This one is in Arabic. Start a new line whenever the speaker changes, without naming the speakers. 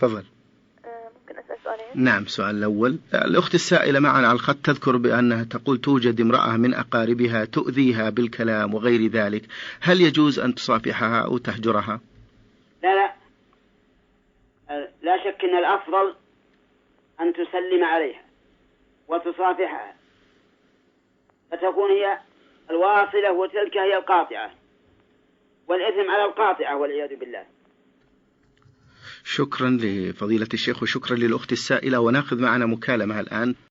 تفضل.
ممكن أسأل سؤالين؟
نعم. السؤال الأول، الأخت السائلة معنا على الخط تذكر بأنها تقول توجد امرأة من أقاربها تؤذيها بالكلام وغير ذلك، هل يجوز أن تصافحها أو تهجرها؟
لا لا شك أن الأفضل أن تسلم عليها وتصافحها، فتكون هي الواصلة وتلك هي القاطعة، والإثم على القاطعة والعياذ بالله.
شكرا لفضيلة الشيخ وشكرا للأخت السائلة، ونأخذ معنا مكالمة الآن.